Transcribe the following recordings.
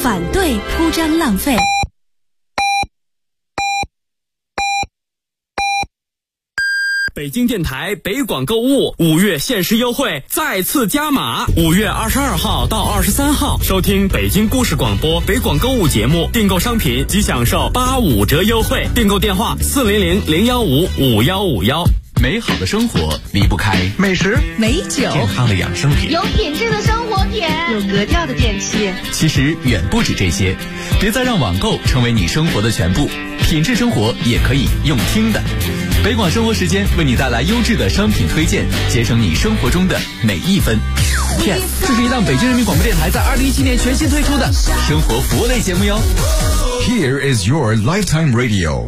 反对铺张浪费。 北京电台北广购物5月限时优惠再次加码，5月22号到23号收听北京故事广播北广购物节目，订购商品即享受85折优惠。订购电话400-015-5151。 美好的生活离不开美食、 美酒、 健康的养生品， 有品质的生活品， 有格调的电器。 其实远不止这些，别再让网购成为你生活的全部，品质生活也可以用听的。北广生活时间为你带来优质的商品推荐，节省你生活中的每一分。Yes， 这是一档北京人民广播电台在2017年全新推出的生活服务类节目哟。 Here is your lifetime radio。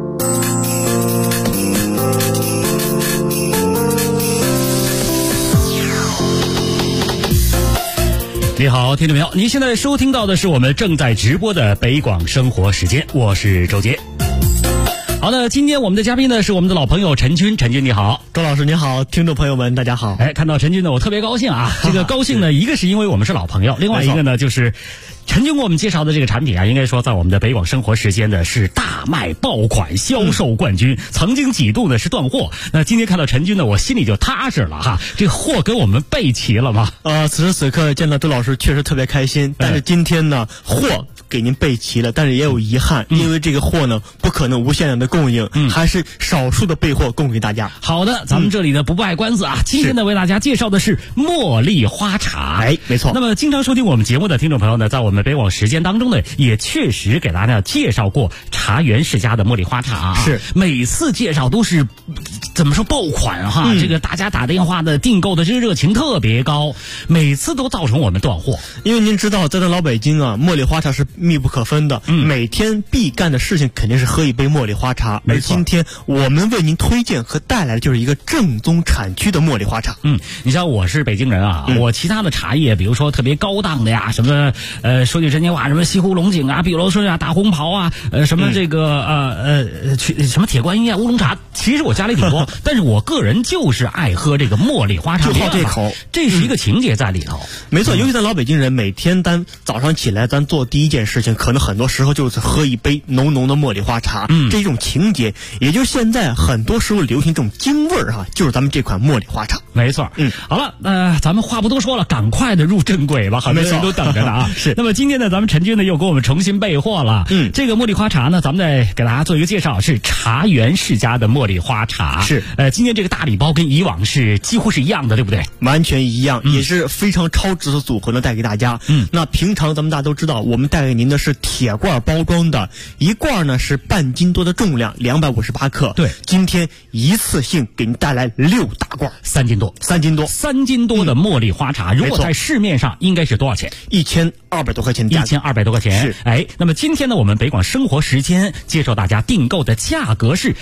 你好，听众朋友，您现在收听到的是我们正在直播的北广生活时间，我是周杰。好的，今天我们的嘉宾呢是我们的老朋友陈军，陈军你好。 周老师你好，听众朋友们大家好。 看到陈军呢我特别高兴啊，这个高兴呢一个是因为我们是老朋友，另外一个呢就是陈军给我们介绍的这个产品啊，应该说在我们的北广生活时间呢是大卖爆款，销售冠军，曾经几度呢是断货。那今天看到陈军呢，我心里就踏实了哈，这个货给我们备齐了吗？ 此时此刻见到周老师确实特别开心，但是今天呢货给您备齐了，但是也有遗憾，因为这个货呢不可能无限量的供应，还是少数的备货供给大家。 好的，咱们这里呢不卖关子啊，今天呢为大家介绍的是茉莉花茶。 没错。 那么经常收听我们节目的听众朋友呢，在我们北广时间当中呢，也确实给大家介绍过茶园世家的茉莉花茶啊。 是， 每次介绍都是怎么说爆款哈，这个大家打电话的订购的这个热情特别高，每次都造成我们断货。 因为您知道，在咱老北京啊，茉莉花茶是密不可分的，每天必干的事情肯定是喝一杯茉莉花茶。而今天我们为您推荐和带来的就是一个正宗产区的茉莉花茶。 你像我是北京人啊，我其他的茶叶，比如说特别高档的呀，什么说句真心话，什么西湖龙井啊、碧螺春啊、大红袍啊，什么这个什么铁观音啊、乌龙茶，其实我家里挺多，但是我个人就是爱喝这个茉莉花茶， 就好这口， 这是一个情节在里头。 没错，尤其咱老北京人，每天咱早上起来，咱做第一件事情，可能很多时候就是喝一杯浓浓的茉莉花茶，这种情节，也就是现在很多时候流行这种京味儿哈，就是咱们这款茉莉花茶。 没错，好了，咱们话不多说了，赶快的入正轨吧，很多人都等着呢啊。 是。 那么今天呢，咱们陈军呢又给我们重新备货了。这个茉莉花茶呢，咱们再给大家做一个介绍，是茶园世家的茉莉花茶。 是。 今天这个大礼包跟以往是几乎是一样的，对不对？ 完全一样，也是非常超值的组合呢，带给大家。那平常咱们大家都知道，我们带给您的是铁罐包装的，一罐呢是半斤多的重量，258克。 对， 今天一次性给您带来6大罐 ，3斤多 ，3斤多的茉莉花茶，如果在市面上应该是多少钱 ？1200多块钱的价格 ，1200多块钱。 是。 那么今天呢，我们北广生活时间介绍大家订购的价格是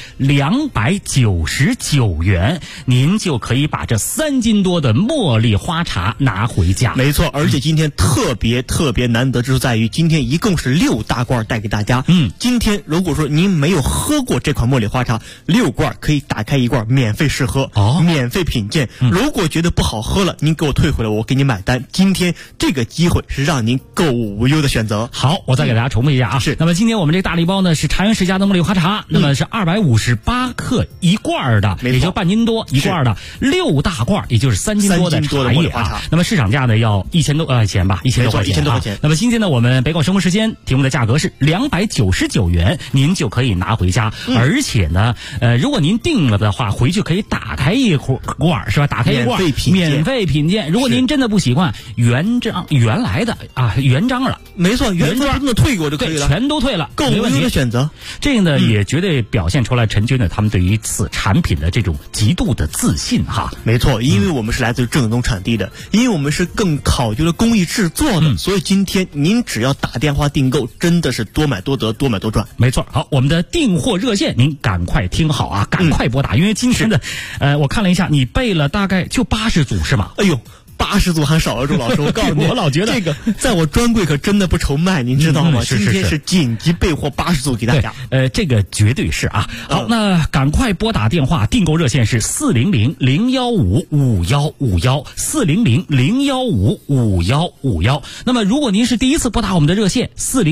299元，您就可以把这3斤多的茉莉花茶拿回家。 没错，而且今天特别难得之处在于，今天一共是6大罐带给大家。今天如果说您没有喝过这款茉莉花茶，6罐可以打开1罐免费试喝，免费品鉴。如果觉得不好喝了，您给我退回来，我给你买单。今天这个机会是让您购物无忧的选择。 好，我再给大家重复一下啊。 是。 那么今天我们这个大礼包呢是茶园世家的茉莉花茶，那么是258克一罐的，也就半斤多一罐的，6大罐，也就是3斤多的茶叶啊。那么市场价呢要1000多钱吧，1000多块钱。 1000多块钱。 那么今天呢，我们北广生活时间提供的价格是299元，您就可以拿回家。而且呢，如果您订了的话，回去可以打开一罐，是吧？打开一罐免费品鉴。如果您真的不习惯原来的啊原章了， 没错，原装的退过就可以了， 全都退了， 购物无忧的选择。 这个呢，也绝对表现出来陈军呢他们对于此产品的这种极度的自信哈。 没错，因为我们是来自于正宗产地的，因为我们是更考究了工艺制作的，所以今天您只要打电话订购，真的是多买多得，多买多赚。 没错。好，我们的订货热线您赶快听好啊，赶快拨打，因为今天的我看了一下，你备了大概就80组是吗？ 哎呦 80组还少了，周老师，我告诉你， 我老觉得这个在我专柜可真的不愁卖，您知道吗？今天是紧急备货80组给大家。 这个绝对是啊。好，那赶快拨打电话，订购热线是400-015-5151，400-015-5151。那么如果您是第一次拨打我们的热线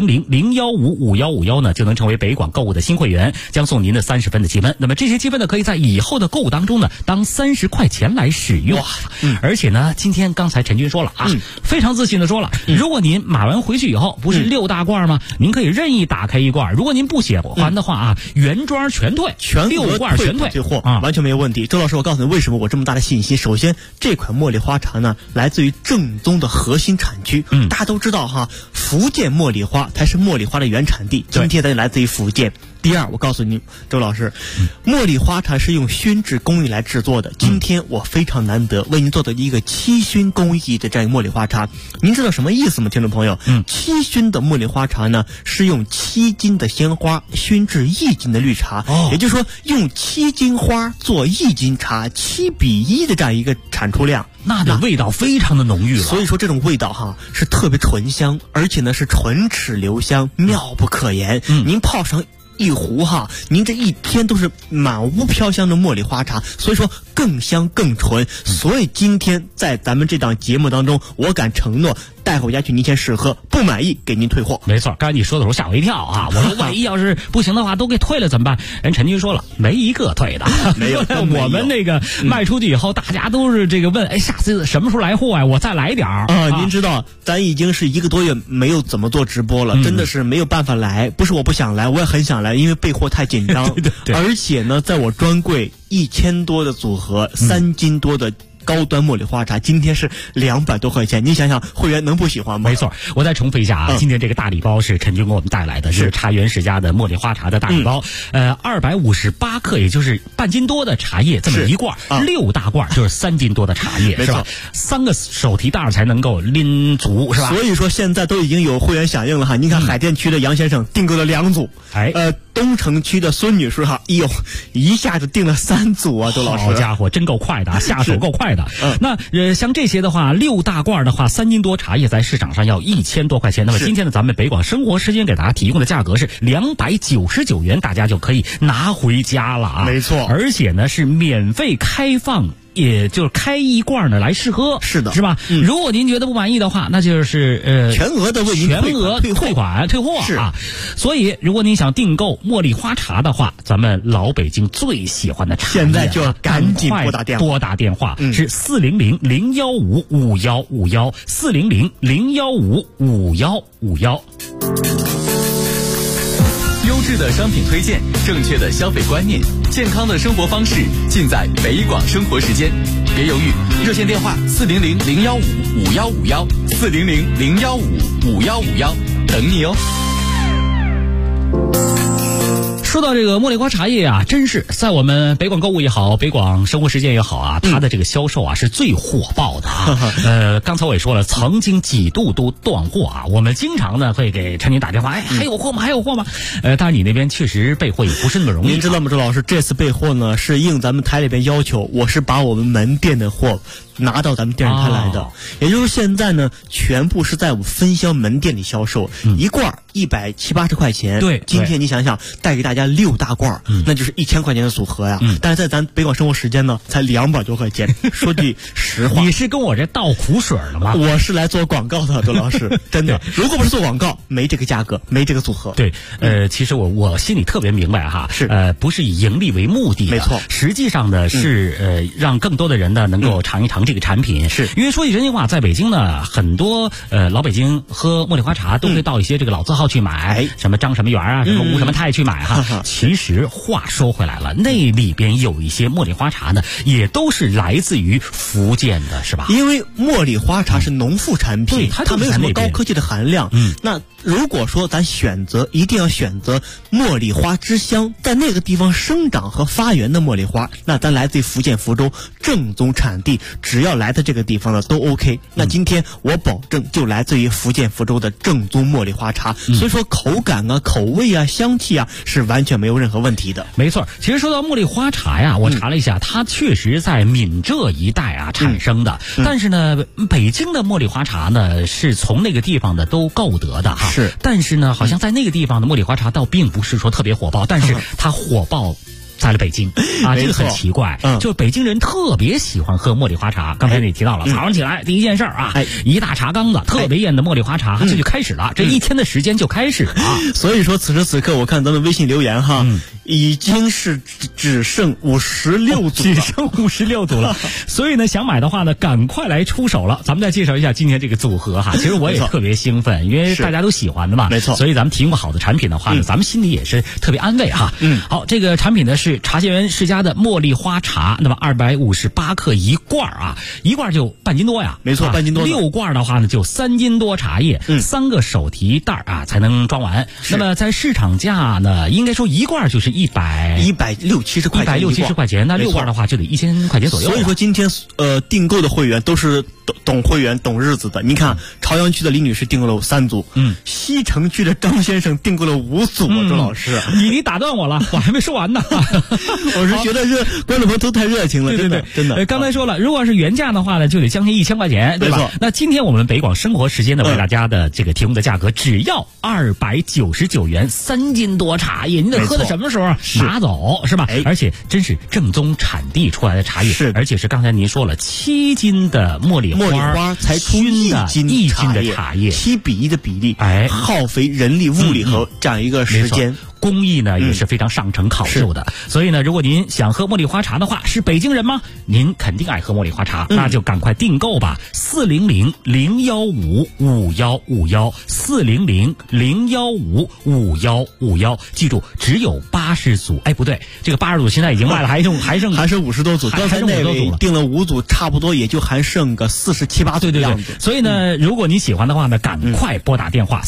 400-015-5151呢，就能成为北广购物的新会员，将送您的30分的积分。那么这些积分呢，可以在以后的购物当中呢，当30块钱来使用。而且呢，今天刚才陈军说了啊，非常自信的说了，如果您买完回去以后，不是6大罐吗？您可以任意打开一罐，如果您不喜欢的话啊，原装全退， 全 6罐全退， 退货啊，完全没有问题。周老师，我告诉你为什么我这么大的信心。首先，这款茉莉花茶呢，来自于正宗的核心产区。大家都知道哈，福建茉莉花才是茉莉花的原产地。今天咱就来自于福建。第二，我告诉你，周老师，茉莉花茶是用熏制工艺来制作的。今天我非常难得为您做的一个7熏工艺的这样一个茉莉花茶，您知道什么意思吗，听众朋友？7熏的茉莉花茶呢，是用7斤的鲜花熏制1斤的绿茶，也就是说，用7斤花做1斤茶，7:1的这样一个产出量。 那的味道非常的浓郁了。 所以说这种味道哈是特别醇香，而且呢是唇齿留香，妙不可言。您泡上一壶哈，您这一天都是满屋飘香的茉莉花茶，所以说更香更纯。所以今天在咱们这档节目当中，我敢承诺带回家去您先试喝，不满意给您退货。 没错，刚才你说的时候吓我一跳啊！我说万一要是不行的话，都给退了怎么办？人陈军说了，没一个退的， 没有。 我们那个卖出去以后，大家都是这个问，哎，下次什么时候来货呀？我再来点儿啊！您知道，咱已经是1个多月没有怎么做直播了，真的是没有办法来。不是我不想来，我也很想来，因为备货太紧张。 对， 而且呢，在我专柜1000多的组合，3斤多的高端茉莉花茶，今天是200多块钱，你想想会员能不喜欢吗？ 没错，我再重复一下啊，今天这个大礼包是陈军给我们带来的，是茶园世家的茉莉花茶的大礼包，258克，也就是半斤多的茶叶这么一罐，6大罐就是3斤多的茶叶，是吧？3个手提袋才能够拎足，是吧？ 所以说现在都已经有会员响应了哈，您看海淀区的杨先生订购了2组，东城区的孙女士哈，哟，一下子订了3组啊，周老师， 好家伙，真够快的，下手够快的。那像这些的话，6大罐的话，3斤多茶叶在市场上要1000多块钱。那么今天呢，咱们北广生活时间给大家提供的价格是299元，大家就可以拿回家了啊！ 没错， 而且呢是免费开放。也就是开一罐呢来试喝， 是的， 是吧？如果您觉得不满意的话，那就是全额的为您退货是啊。所以，如果您想订购茉莉花茶的话，咱们老北京最喜欢的茶叶， 现在就要赶紧拨打电话， 是400-015-5151，400-015-5151。 优质的商品推荐，正确的消费观念，健康的生活方式，尽在北广生活时间。别犹豫，热线电话400-015-5151，400-015-5151，等你哦。 说到这个茉莉花茶叶啊，真是在我们北广购物也好，北广生活时间也好啊，它的这个销售啊是最火爆的啊。刚才我也说了，曾经几度都断货啊。我们经常呢会给陈宁打电话，哎，还有货吗？还有货吗？但是你那边确实备货也不是那么容易。 您知道吗，周老师，这次备货呢是应咱们台里边要求，我是把我们门店的货拿到咱们电视台来的，也就是现在呢，全部是在我们分销门店里销售，一罐170-180块钱。 对， 今天你想想，带给大家6大罐，那就是1000块钱的组合呀。但是在咱北广生活时间呢，才200多块钱。说句实话， 你是跟我这倒苦水了吗？ 我是来做广告的，周老师，真的。如果不是做广告，没这个价格，没这个组合。 对，其实我心里特别明白哈， 是不是以盈利为目的的， 没错。 实际上呢是让更多的人呢能够尝一尝这个产品。 是因为说句真心话，在北京呢，很多老北京喝茉莉花茶都会到一些这个老字号去买，什么张什么园啊，什么吴什么泰去买哈。其实话说回来了，那里边有一些茉莉花茶呢，也都是来自于福建的，是吧？ 因为茉莉花茶是农副产品，它没有什么高科技的含量。那如果说咱一定要选择茉莉花之乡，在那个地方生长和发源的茉莉花，那咱来自于福建福州正宗产地，只只要来到这个地方的都 OK。那今天我保证就来自于福建福州的正宗茉莉花茶，所以说口感啊、口味啊、香气啊是完全没有任何问题的。 没错，其实说到茉莉花茶呀，我查了一下，它确实在闽浙一带啊产生的，但是呢，北京的茉莉花茶呢是从那个地方的都购得的哈。 是， 但是呢，好像在那个地方的茉莉花茶倒并不是说特别火爆，但是它火爆在了北京啊，这个很奇怪。就北京人特别喜欢喝茉莉花茶。刚才你提到了，早上起来第一件事啊，一大茶缸子特别艳的茉莉花茶，这就开始了，这一天的时间就开始了。 所以说此时此刻，我看咱们微信留言哈，已经是只剩56组了， 只剩56组了。所以呢，想买的话呢，赶快来出手了。咱们再介绍一下今天这个组合哈，其实我也特别兴奋，因为大家都喜欢的嘛， 没错。 所以咱们提供好的产品的话呢，咱们心里也是特别安慰哈。好，这个产品呢是茶涧园世家的茉莉花茶，那么258克一罐啊，一罐就半斤多呀， 没错，半斤多。 6罐的话呢就3斤多茶叶，3个手提袋啊才能装完。那么在市场价呢，应该说一罐就是 160-170块钱 ，160-170块钱，那6罐的话就得1000块钱左右。 所以说今天订购的会员都是懂会员懂日子的。你看朝阳区的李女士订购了3组，西城区的张先生订购了5组。周老师， 你打断我了，我还没说完呢。 我是觉得观众朋友都太热情了，真的。 刚才说了，如果是原价的话呢，就得将近1000块钱，对吧？那今天我们北广生活时间呢，为大家的这个提供的价格只要299元，3斤多茶叶，你得喝到什么时候拿走是吧？而且真是正宗产地出来的茶叶， 是， 而且是刚才您说了7斤的茉莉花才出1斤的茶叶 ，7比1的比例，耗费人力物力和这样一个时间。 工艺呢也是非常上乘考究的，所以呢，如果您想喝茉莉花茶的话，是北京人吗？您肯定爱喝茉莉花茶，那就赶快订购吧，400-015-5151，400-015-5151，记住只有80组，哎，不对，这个80组现在已经卖了，还剩 50多组，刚才那位订了5组，差不多也就还剩个47-8组的样子。 所以呢，如果你喜欢的话呢，赶快拨打电话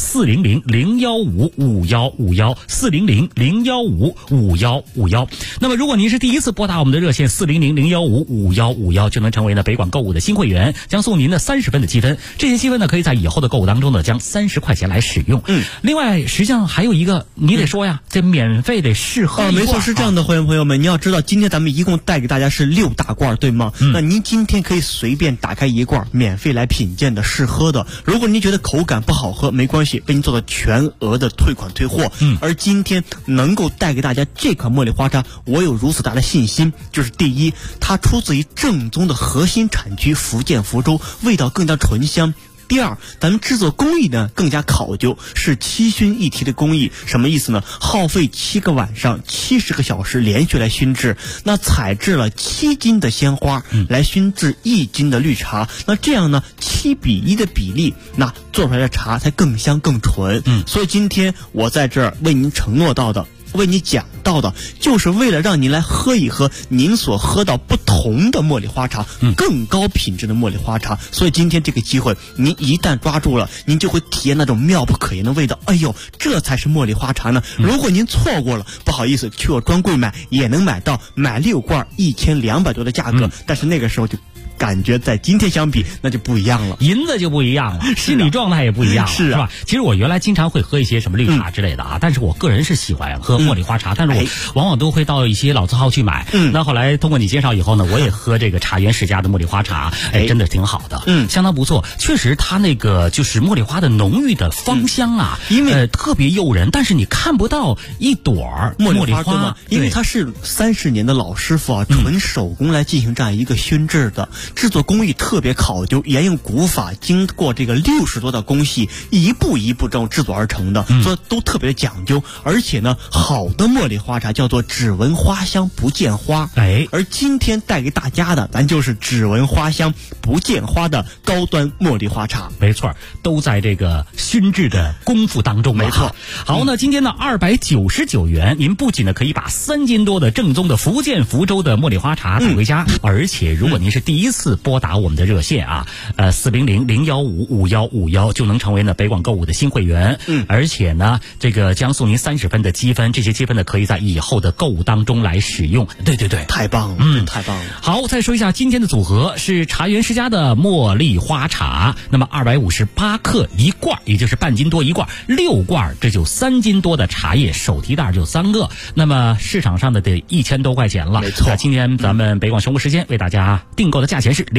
400-015-5151，400-015-5151。那么如果您是第一次拨打我们的热线400-015-5151，就能成为呢北广购物的新会员，将送您的30分的积分。这些积分呢，可以在以后的购物当中呢，将30块钱来使用。另外实际上还有一个，你得说呀，这免费得试喝一罐。 没错，是这样的，会员朋友们，你要知道，今天咱们一共带给大家是6大罐，对吗？那您今天可以随便打开一罐，免费来品鉴的、试喝的。如果您觉得口感不好喝，没关系，为您做到全额的退款退货。而今天能够带给大家这款茉莉花茶，我有如此大的信心，就是第一，它出自于正宗的核心产区福建福州，味道更加醇香。第二，咱们制作工艺呢更加考究，是7熏一提的工艺。什么意思呢？耗费7个晚上70个小时连续来熏制，那采制了7斤的鲜花来熏制1斤的绿茶，那这样呢7比1的比例，那做出来的茶才更香更纯。所以今天我在这儿为您承诺到的，为你讲到的，就是为了让您来喝一喝您所喝到不同的茉莉花茶，更高品质的茉莉花茶。所以今天这个机会，您一旦抓住了，您就会体验那种妙不可言的味道。哎呦，这才是茉莉花茶呢！如果您错过了，不好意思，去我专柜买也能买到，买6罐1200多的价格，但是那个时候就感觉在今天相比那就不一样了， 银子就不一样了，心理状态也不一样了，是吧？其实我原来经常会喝一些什么绿茶之类的啊，但是我个人是喜欢喝茉莉花茶，但是我往往都会到一些老字号去买。那后来通过你介绍以后呢，我也喝这个茶园世家的茉莉花茶，真的挺好的，相当不错。确实它那个就是茉莉花的浓郁的芳香啊，因为特别诱人，但是你看不到一朵茉莉花， 因为它是30年的老师傅啊，纯手工来进行这样一个熏制的。制作工艺特别考究，沿用古法，经过这个60多道工序，一步一步这种制作而成的，所以都特别的讲究。而且呢，好的茉莉花茶叫做只闻花香不见花，而今天带给大家的，咱就是只闻花香不见花的高端茉莉花茶。 没错，都在这个熏制的功夫当中。没错。好，那今天呢299元，您不仅呢可以把3斤多的正宗的福建福州的茉莉花茶带回家，而且如果您是第一次 4拨打我们的热线啊，400-015-5151就能成为呢北广购物的新会员。而且呢，这个将送您30分的积分，这些积分呢可以在以后的购物当中来使用。对， 太棒了，太棒了。 好，再说一下今天的组合是茶园世家的茉莉花茶，那么258克一罐，也就是半斤多一罐，6罐这就3斤多的茶叶，手提袋就3个，那么市场上的得1000多块钱了。 没错， 今天咱们北广生活时间为大家订购的价钱是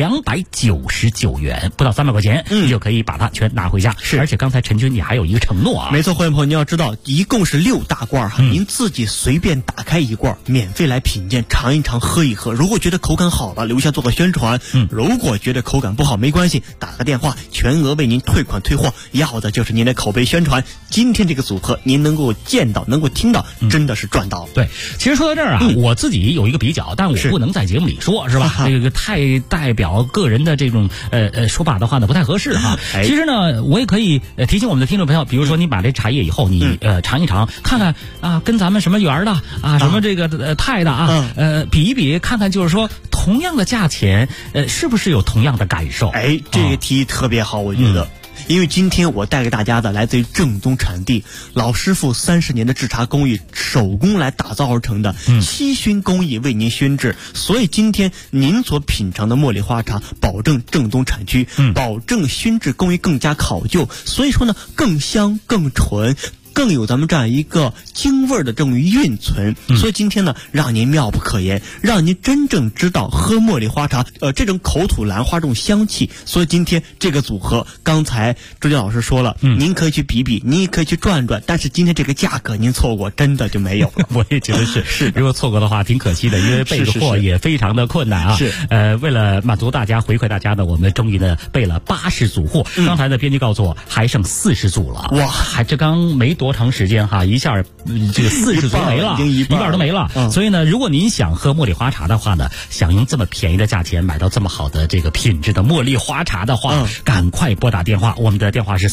299元，不到300块钱，你就可以把它全拿回家。是，而且刚才陈军你还有一个承诺啊。 没错，会员朋友你要知道，一共是6大罐您自己随便打开一罐，免费来品鉴尝一尝喝一喝。如果觉得口感好了，留下做个宣传。如果觉得口感不好没关系，打个电话全额为您退款退货，要的就是您的口碑宣传。今天这个组合您能够见到能够听到，真的是赚到了。 对，其实说到这儿啊，我自己有一个比较，但我不能在节目里说，是吧？这个太代表个人的这种说法的话呢不太合适哈。其实呢，我也可以提醒我们的听众朋友，比如说你买这茶叶以后，你尝一尝，看看啊跟咱们什么园的啊什么这个泰的啊比一比，看看就是说同样的价钱是不是有同样的感受。 这个提议特别好，我觉得。因为今天我带给大家的来自于正宗产地，老师傅30年的制茶工艺，手工来打造而成的7熏工艺为您熏制，所以今天您所品尝的茉莉花茶保证正宗产区，保证熏制工艺更加考究，所以说呢更香更纯，更有咱们这样一个京味儿的这种韵存，所以今天呢，让您妙不可言，让您真正知道喝茉莉花茶，这种口吐兰花这种香气。所以今天这个组合，刚才周杰老师说了，您可以去比比，您也可以去转转，但是今天这个价格您错过，真的就没有了。 我也觉得是，如果错过的话，挺可惜的，因为备个货也非常的困难啊。为了满足大家，回馈大家呢，我们终于呢备了80组货。刚才呢，编辑告诉我还剩40组了，哇，这刚没多长时间哈，一下这个40组没了，一半都没了。所以呢，如果您想喝茉莉花茶的话呢，想用这么便宜的价钱买到这么好的这个品质的茉莉花茶的话，赶快拨打电话，我们的电话是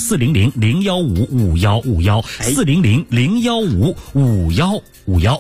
400-015-5151，400-015-5151。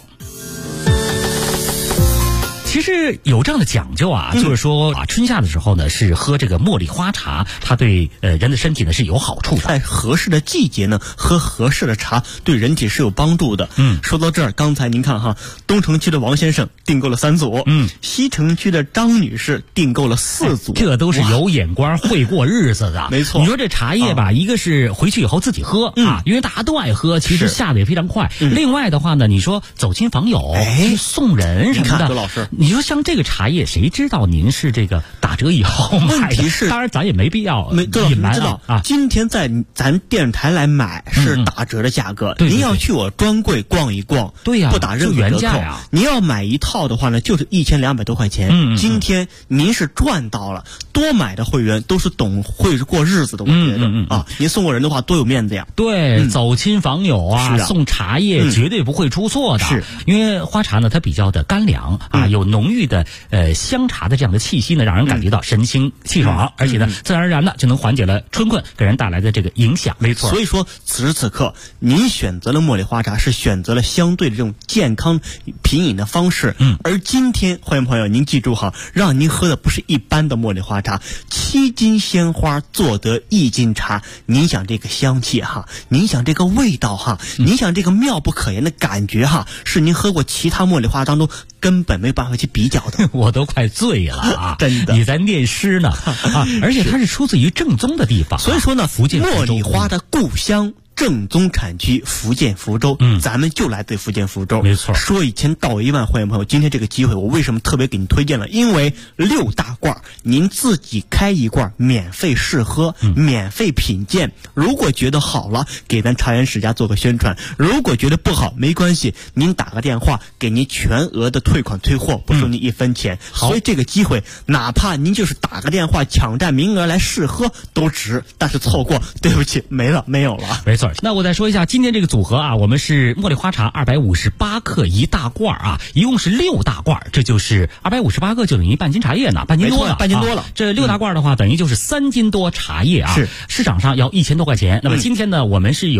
其实有这样的讲究啊，就是说春夏的时候呢，是喝这个茉莉花茶，它对人的身体呢是有好处的。 在合适的季节呢，喝合适的茶对人体是有帮助的。说到这儿，刚才您看哈，东城区的王先生订购了3组，西城区的张女士订购了4组， 这都是有眼光、会过日子的。 没错， 你说这茶叶吧，一个是回去以后自己喝啊，因为大家都爱喝，其实下的也非常快。另外的话呢，你说走亲访友、送人什么的， 周老师。 你说像这个茶叶，谁知道您是这个打折以后买的？ 问题是， 当然咱也没必要隐瞒啊。 今天在咱电视台来买是打折的价格，您要去我专柜逛一逛， 对呀， 不打任何折扣。您要买一套的话呢，就是1200多块钱。今天您是赚到了，多买的会员都是懂会过日子的，我觉得啊，您送过人的话多有面子呀。 对，走亲访友啊，送茶叶绝对不会出错的。是，因为花茶呢，它比较的干凉啊，有浓郁的香茶的这样的气息呢，让人感觉到神清气爽，而且呢，自然而然的就能缓解了春困给人带来的这个影响。 没错，所以说此时此刻，您选择了茉莉花茶，是选择了相对的这种健康品饮的方式。而今天，欢迎朋友，您记住哈，让您喝的不是一般的茉莉花茶，7斤鲜花做得1斤茶。您想这个香气哈，您想这个味道哈，您想这个妙不可言的感觉哈，是您喝过其他茉莉花当中根本没有办法去比较的。 我都快醉了啊！ 真的， 你在念诗呢啊！而且它是出自于正宗的地方， 所以说呢， 福建茉莉花的故乡。正宗产区福建福州，咱们就来自福建福州， 没错。 说1000道1万，欢迎朋友，今天这个机会，我为什么特别给你推荐了？因为6大罐，您自己开一罐，免费试喝，免费品鉴。如果觉得好了，给咱茶园世家做个宣传；如果觉得不好，没关系，您打个电话，给您全额的退款退货，不收您1分钱。所以这个机会，哪怕您就是打个电话抢占名额来试喝都值，但是错过，对不起，没有了。 没错。那我再说一下今天这个组合啊，我们是茉莉花茶258克一大罐啊，一共是6大罐，这就是258克就等于半斤茶叶呢，半斤多了。这6大罐的话，等于就是3斤多茶叶啊。是，市场上要1000多块钱。那么今天呢，我们是有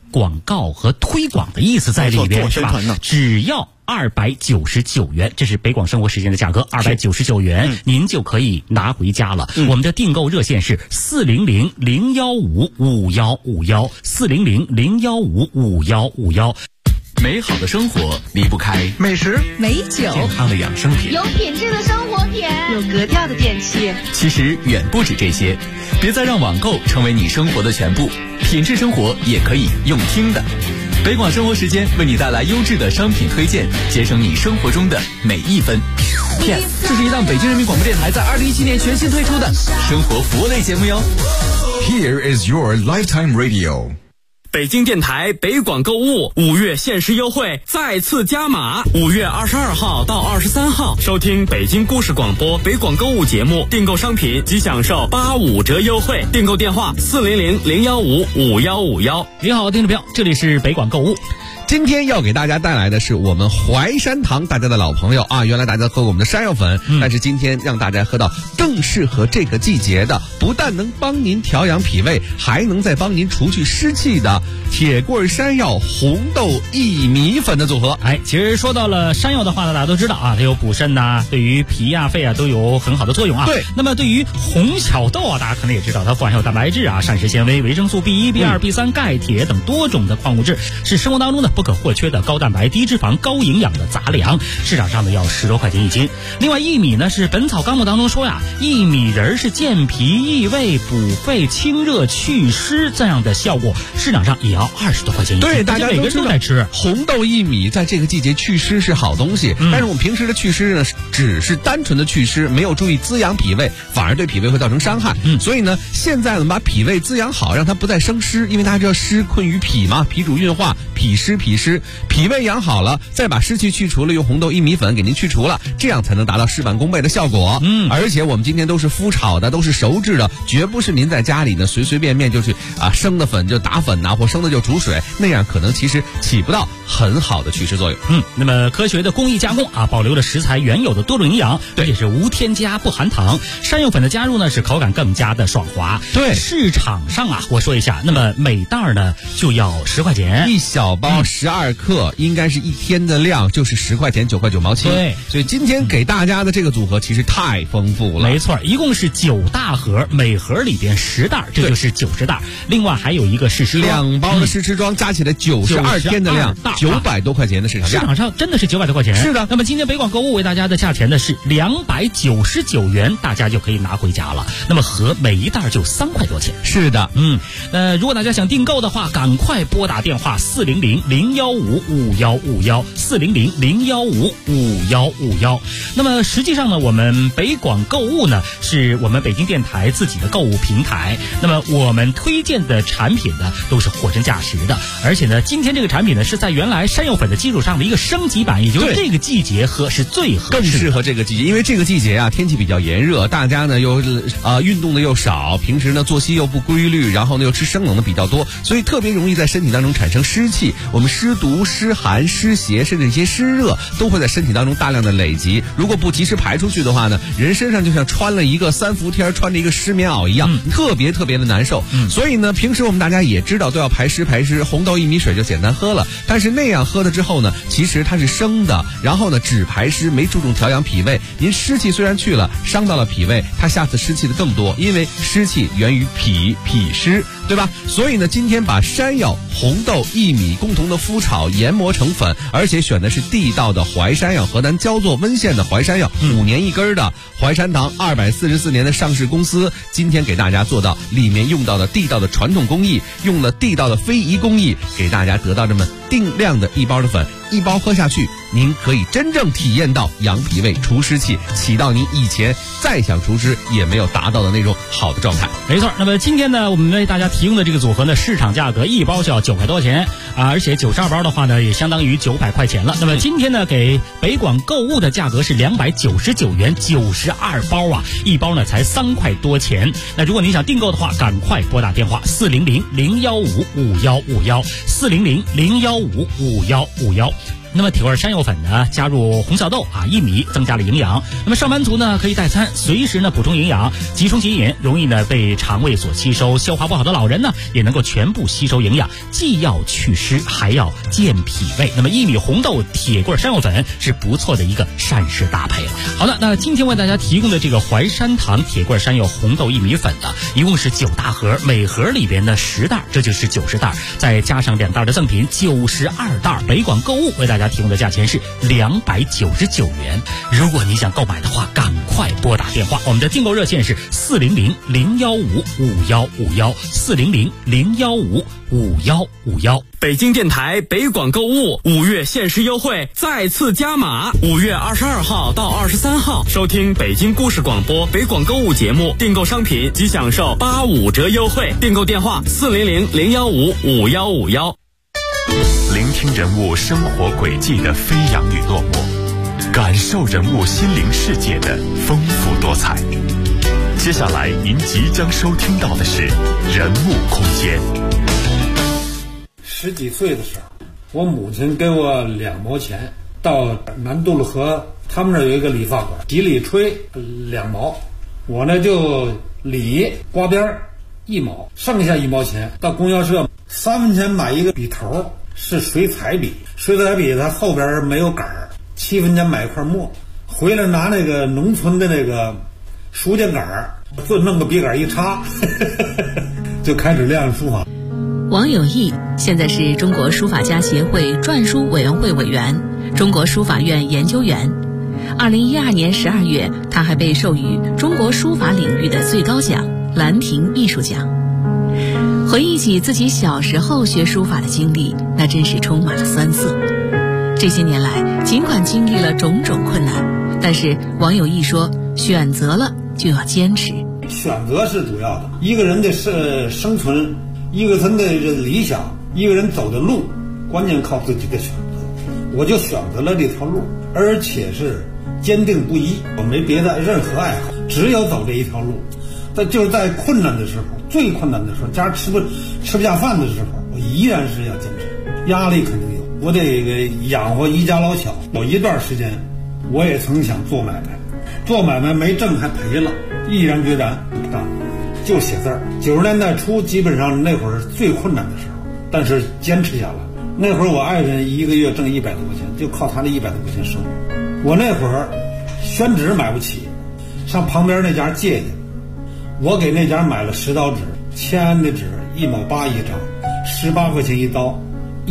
广告和推广的意思在里边，是吧？只要299元，这是北广生活时间的价格，299元，您就可以拿回家了。我们的订购热线是400-015-5151，400-015-5151。 美好的生活离不开美食、 美酒、 健康的养生品， 有品质的生活品， 有格调的电器。 其实远不止这些，别再让网购成为你生活的全部，品质生活也可以用听的。北广生活时间为你带来优质的商品推荐，节省你生活中的每一分。Yes， 这是一档北京人民广播电台在2017年全新推出的生活服务类节目哟。 Here is your lifetime radio。 北京电台北广购物5月限时优惠再次加码，5月22号到23号收听北京故事广播北广购物节目，订购商品即享受85折优惠。订购电话400-015-5151。 你好，听众朋友，这里是北广购物。 今天要给大家带来的是我们淮山堂，大家的老朋友啊。原来大家喝我们的山药粉，但是今天让大家喝到更适合这个季节的，不但能帮您调养脾胃，还能再帮您除去湿气的铁棍山药红豆薏米粉的组合。 其实说到了山药的话呢，大家都知道啊，它有补肾呐，对于脾啊、肺啊都有很好的作用啊。 对。 那么对于红小豆啊，大家可能也知道，它富含有蛋白质啊、膳食纤维、维生素 B1、B2、B3、钙、铁等多种的矿物质，是生活当中呢不可或缺的高蛋白、低脂肪、高营养的杂粮，市场上呢要10多块钱一斤。另外薏米呢是《本草纲目》当中说呀，薏米仁是健脾益胃、补肺、清热祛湿这样的效果，市场上也要20多块钱一斤。 对，大家每个人都在吃红豆薏米，在这个季节祛湿是好东西，但是我们平时的祛湿呢，只是单纯的祛湿，没有注意滋养脾胃，反而对脾胃会造成伤害。所以呢，现在我们把脾胃滋养好，让它不再生湿，因为大家知道湿困于脾嘛，脾主运化，脾湿，脾胃养好了，再把湿气去除了，用红豆薏米粉给您去除了，这样才能达到事半功倍的效果。而且我们今天都是麸炒的，都是熟制的，绝不是您在家里呢随随便便就去生的粉就打粉或生的就煮水，那样可能其实起不到很好的祛湿作用。 那么科学的工艺加工啊，保留了食材原有的多种营养，而且是无添加不含糖。山药粉的加入呢，使口感更加的爽滑。 对， 市场上啊，我说一下，那么每袋呢就要10块钱， 一小包12克，应该是1天的量，就是10块钱9块9毛7。 对， 所以今天给大家的这个组合其实太丰富了。 没错，一共是9大盒，每盒里边10袋，这就是90袋。另外还有一个试吃装 ，2包的试吃装加起来92天的量，900多块钱的市场价。 市场上真的是900多块钱。 是的。 那么今天北广购物为大家的价钱呢是299元，大家就可以拿回家了。那么合每一袋就3块多钱。 是的。 如果大家想订购的话，赶快拨打电话400-015-5151，400-015-5151。那么实际上呢，我们北广购物呢是我们北京电台自己的购物平台。那么我们推荐的产品呢都是货真价实的，而且呢，今天这个产品呢是在原来山药粉的基础上的一个升级版，也就是这个季节喝是最合适的， 更适合这个季节。因为这个季节啊，天气比较炎热，大家呢又运动的又少，平时呢作息又不规律，然后呢又吃生冷的比较多，所以特别容易在身体当中产生湿气。我们湿毒、湿寒、湿邪，甚至一些湿热都会在身体当中大量的累积。如果不及时排出去的话呢，人身上就像穿了一个3伏天，穿着一个湿棉袄一样，特别的难受。所以呢，平时我们大家也知道都要排湿，红豆薏米水就简单喝了。但是那样喝了之后呢，其实它是生的，然后呢只排湿，没注重调养脾胃。您湿气虽然去了，伤到了脾胃，它下次湿气的更多，因为湿气源于脾湿，对吧？所以呢，今天把山药、红豆、薏米共同的麸炒研磨成粉，而且选的是地道的淮山药，河南焦作温县的淮山药，5年1根的淮山堂244年的上市公司，今天给大家做到里面用到的地道的传统工艺，用了地道的非遗工艺，给大家得到这么定量的1包的粉，一包喝下去，您可以真正体验到养脾胃、除湿气，起到您以前再想除湿也没有达到的那种好的状态。 没错。那么今天呢，我们为大家提供的这个组合呢，市场价格1包就要9块多钱啊，而且92包的话呢，也相当于900块钱了。那么今天呢，给北广购物的价格是299元，92包啊，一包呢才3块多钱。那如果您想订购的话，赶快拨打电话400-015-5151，400-015-5151。 那么铁罐山药粉呢，加入红小豆薏米，增加了营养。那么上班族呢可以代餐，随时呢补充营养，即冲即饮，容易呢被肠胃所吸收。消化不好的老人呢也能够全部吸收营养，既要祛湿还要健脾胃。那么薏米红豆铁罐山药粉是不错的一个膳食搭配了。好的，那今天为大家提供的这个淮山堂铁罐山药红豆薏米粉呢，一共是9大盒，每盒里边的10袋，这就是90袋，再加上2袋的赠品，92袋。北广购物为大家提供的价钱是299元。如果你想购买的话，赶快拨打电话，我们的订购热线是400-015-5151，400-015-5151。 北京电台北广购物5月限时优惠再次加码，5月22号到23号，收听北京故事广播北广购物节目，订购商品即享受85折优惠。订购电话400-015-5151。 聆听人物生活轨迹的飞扬与落寞，感受人物心灵世界的丰富多彩。接下来您即将收听到的是人物空间。 10几岁的时候，我母亲给我2毛钱，到南渡路河他们那儿有一个理发馆，几里吹2毛，我呢就理刮边1毛，剩下1毛钱到供销社3分钱买一个笔头，是水彩笔，水彩笔它后边没有杆儿，7分钱买一块墨，回来拿那个农村的那个书架杆儿，就弄个笔杆一插就开始练书法。 王有义现在是中国书法家协会篆书委员会委员，中国书法院研究员。2012年12月，他还被授予中国书法领域的最高奖兰亭艺术奖。回忆起自己小时候学书法的经历，那真是充满了酸涩。这些年来，尽管经历了种种困难，但是王有义说，选择了就要坚持。 选择是主要的，一个人的生存，一个人的理想，一个人走的路，关键靠自己的选择。我就选择了这条路，而且是坚定不移，我没别的任何爱好，只有走这一条路。就是在困难的时候，最困难的时候，家吃不下饭的时候，我依然是要坚持。压力肯定有，我得养活一家老小。有一段时间，我也曾想做买卖，做买卖没挣还赔了，毅然决然不干，就写字儿。90年代初，基本上那会儿最困难的时候，但是坚持下来。那会儿我爱人一个月挣100多块钱，就靠他那100多块钱生活。我那会儿宣纸买不起，上旁边那家借去。我给那家买了10刀纸，签安的纸1毛8一张，18块钱一刀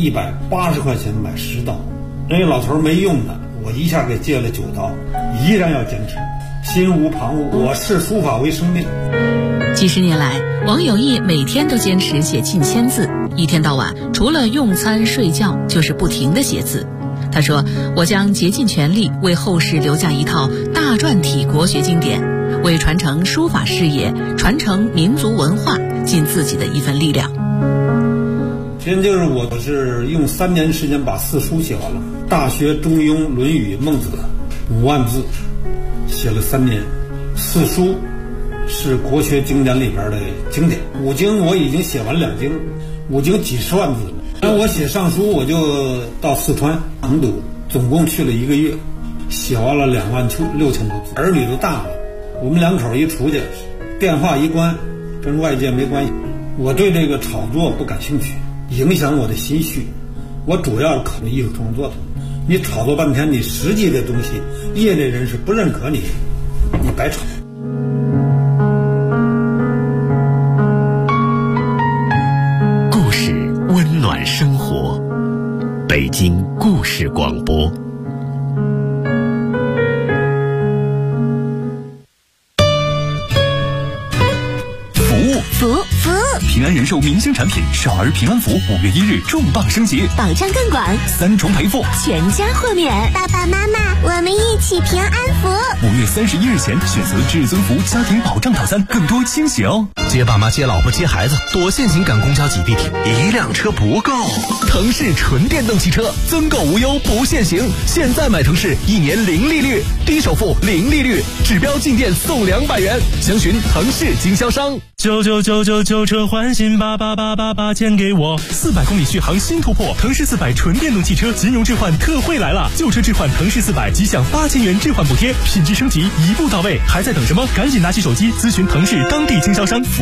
，180块钱买10刀。人家老头没用的，我一下给借了9刀，依然要坚持，心无旁骛。我视书法为生命。 几十年来，王有义每天都坚持写近1000字，一天到晚除了用餐睡觉，就是不停地写字。他说：“我将竭尽全力为后世留下一套大篆体国学经典，为传承书法事业、传承民族文化尽自己的一份力量。” 现在就是我是用3年时间把4书写完了，《大学》《中庸》《论语》《孟子》5万字，写了3年。4书是国学经典里边的经典，5经我已经写完2经，5经几10万字了。然后我写上书，我就到四川成都，总共去了1个月，写完了26000多字。儿女都大了，我们2口一出去，电话一关，跟外界没关系。我对这个炒作不感兴趣，影响我的心绪。我主要考虑艺术创作的。你炒作半天，你实际的东西，业内人士不认可你，你白炒。 故事温暖生活，北京故事广播。平安人寿明星产品少儿平安符5月1日重磅升级， 保障更广 ，3重赔付， 全家豁免。 爸爸妈妈，我们一起平安符。 5月31日前选择至尊福家庭保障套餐，更多惊喜哦！ 接爸妈、接老婆、接孩子，多限行赶公交挤地铁，1辆车不够。腾势纯电动汽车增购无忧不限行，现在买腾势1年0利率，低首付0利率，指标进店送200元，详询腾势经销商。 999车欢赶紧把钱给我！400公里续航新突破，腾势400纯电动汽车金融置换特惠来了，旧车置换腾势400即享8000元置换补贴，品质升级一步到位，还在等什么？赶紧拿起手机咨询腾势当地经销商。